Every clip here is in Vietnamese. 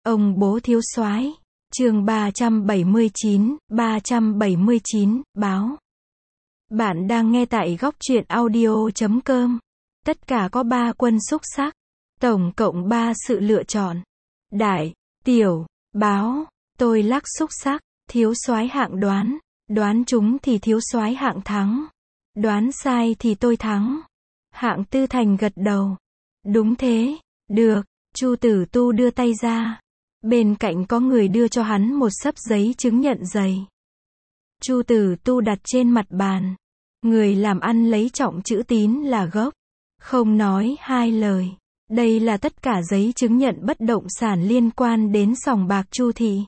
Ông bố thiếu soái. Chương 379, báo. Bạn đang nghe tại góc truyện audio.com. Tất cả có 3 quân xúc xắc. Tổng cộng 3 sự lựa chọn. Đại, tiểu, báo. Tôi lắc xúc xắc. Thiếu soái hạng đoán. Đoán trúng thì thiếu soái hạng thắng. Đoán sai thì tôi thắng. Hạng Tư Thành gật đầu. Đúng thế. Được. Chu Tử Tu đưa tay ra. Bên cạnh có người đưa cho hắn một xấp giấy chứng nhận giày. Chu Tử Tu đặt trên mặt bàn. Người làm ăn lấy trọng chữ tín là gốc. Không nói hai lời. Đây là tất cả giấy chứng nhận bất động sản liên quan đến sòng bạc Chu thị.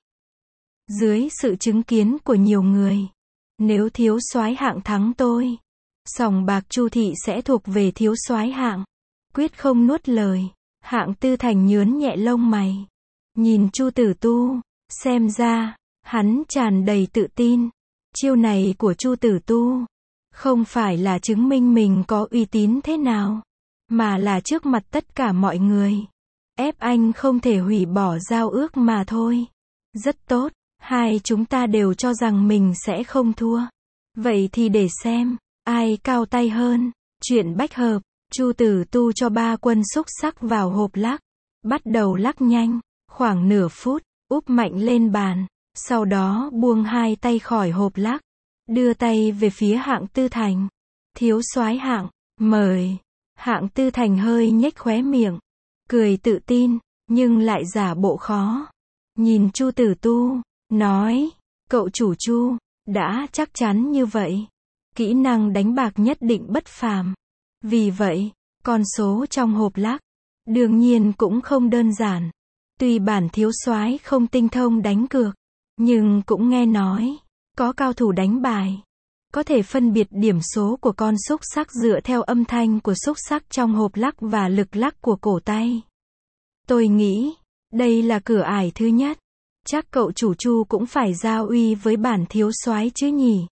Dưới sự chứng kiến của nhiều người, nếu thiếu soái hạng thắng tôi, sòng bạc Chu thị sẽ thuộc về thiếu soái hạng. Quyết không nuốt lời. Hạng Tư Thành nhướn nhẹ lông mày. Nhìn Chu Tử Tu, xem ra, hắn tràn đầy tự tin. Chiêu này của Chu Tử Tu, không phải là chứng minh mình có uy tín thế nào, mà là trước mặt tất cả mọi người. Ép anh không thể hủy bỏ giao ước mà thôi. Rất tốt, hai chúng ta đều cho rằng mình sẽ không thua. Vậy thì để xem, ai cao tay hơn. Chuyện bách hợp. Chu Tử Tu cho 3 quân xúc xắc vào hộp lắc. Bắt đầu lắc nhanh, khoảng nửa phút, úp mạnh lên bàn. Sau đó buông hai tay khỏi hộp lắc. Đưa tay về phía Hạng Tư Thành. Thiếu soái hạng, mời. Hạng Tư Thành hơi nhếch khóe miệng. Cười tự tin, nhưng lại giả bộ khó. Nhìn Chu Tử Tu, nói, cậu chủ Chu, đã chắc chắn như vậy. Kỹ năng đánh bạc nhất định bất phàm. Vì vậy, con số trong hộp lắc, đương nhiên cũng không đơn giản. Tuy bản thiếu soái không tinh thông đánh cược, nhưng cũng nghe nói, có cao thủ đánh bài. Có thể phân biệt điểm số của con xúc xắc dựa theo âm thanh của xúc xắc trong hộp lắc và lực lắc của cổ tay. Tôi nghĩ, đây là cửa ải thứ nhất. Chắc cậu chủ Chu cũng phải giao uy với bản thiếu soái chứ nhỉ?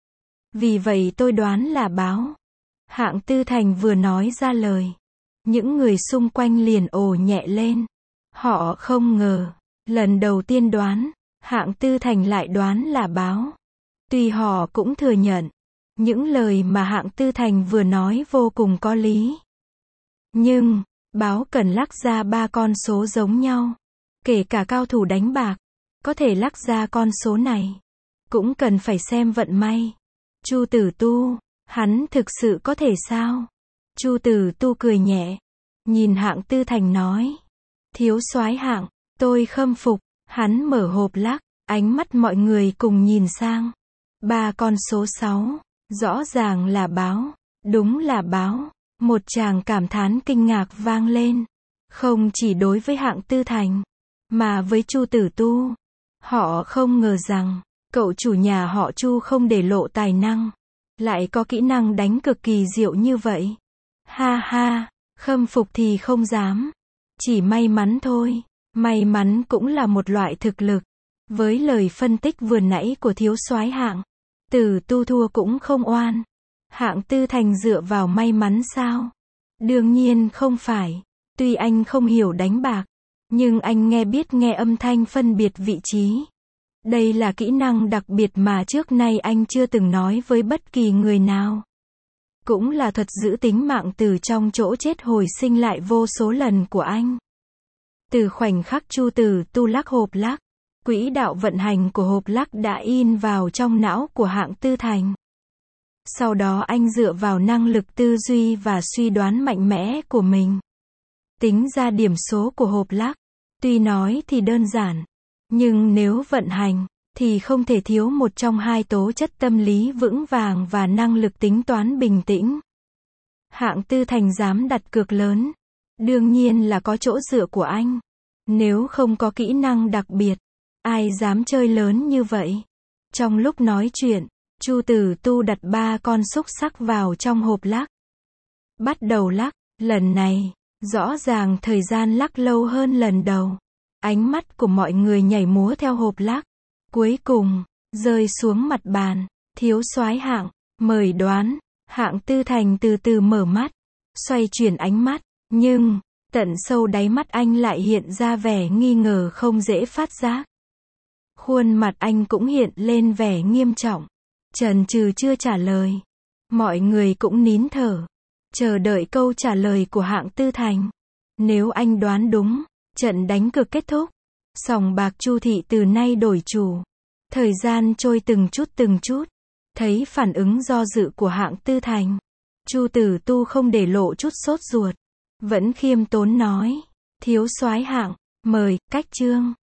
Vì vậy tôi đoán là báo. Hạng Tư Thành vừa nói ra lời, những người xung quanh liền ồ nhẹ lên. Họ không ngờ, lần đầu tiên đoán, Hạng Tư Thành lại đoán là báo. Tuy họ cũng thừa nhận, những lời mà Hạng Tư Thành vừa nói vô cùng có lý. Nhưng, báo cần lắc ra 3 con số giống nhau. Kể cả cao thủ đánh bạc, có thể lắc ra con số này. Cũng cần phải xem vận may. Chu Tử Tu, hắn thực sự có thể sao? Chu Tử Tu cười nhẹ, nhìn Hạng Tư Thành nói. Thiếu soái hạng, tôi khâm phục. Hắn mở hộp lắc, ánh mắt mọi người cùng nhìn sang. 3 con số 6, rõ ràng là báo. Đúng là báo. Một tràng cảm thán kinh ngạc vang lên. Không chỉ đối với Hạng Tư Thành, mà với Chu Tử Tu. Họ không ngờ rằng, cậu chủ nhà họ Chu không để lộ tài năng. Lại có kỹ năng đánh cực kỳ diệu như vậy. Ha ha, khâm phục thì không dám. Chỉ may mắn thôi. May mắn cũng là một loại thực lực. Với lời phân tích vừa nãy của thiếu soái Hạng Tử Tu thua cũng không oan. Hạng Tư Thành dựa vào may mắn sao? Đương nhiên không phải. Tuy anh không hiểu đánh bạc, nhưng anh biết nghe âm thanh phân biệt vị trí. Đây là kỹ năng đặc biệt mà trước nay anh chưa từng nói với bất kỳ người nào. Cũng là thuật giữ tính mạng từ trong chỗ chết hồi sinh lại vô số lần của anh. Từ khoảnh khắc Chu Tử Tu lắc hộp lắc, quỹ đạo vận hành của hộp lắc đã in vào trong não của Hạng Tư Thành. Sau đó anh dựa vào năng lực tư duy và suy đoán mạnh mẽ của mình, tính ra điểm số của hộp lắc. Tuy nói thì đơn giản, nhưng nếu vận hành, thì không thể thiếu một trong hai tố chất tâm lý vững vàng và năng lực tính toán bình tĩnh. Hạng Tư Thành dám đặt cược lớn, đương nhiên là có chỗ dựa của anh. Nếu không có kỹ năng đặc biệt, ai dám chơi lớn như vậy? Trong lúc nói chuyện, Chu Tử Tu đặt 3 con xúc xắc vào trong hộp lắc. Bắt đầu lắc, lần này, rõ ràng thời gian lắc lâu hơn lần đầu. Ánh mắt của mọi người nhảy múa theo hộp lắc. Cuối cùng, rơi xuống mặt bàn. Thiếu soái Hạng, mời đoán. Hạng Tư Thành từ từ mở mắt, xoay chuyển ánh mắt. Nhưng, Tận sâu đáy mắt anh lại hiện ra vẻ nghi ngờ không dễ phát giác. Khuôn mặt anh cũng hiện lên vẻ nghiêm trọng. Chần chừ chưa trả lời. Mọi người cũng nín thở, chờ đợi câu trả lời của Hạng Tư Thành. Nếu anh đoán đúng, trận đánh cược kết thúc. Sòng bạc Chu Thị từ nay đổi chủ. Thời gian trôi từng chút. Thấy phản ứng do dự của Hạng Tư Thành, Chu Tử Tu không để lộ chút sốt ruột, vẫn khiêm tốn nói, thiếu soái Hạng, mời, cách chương.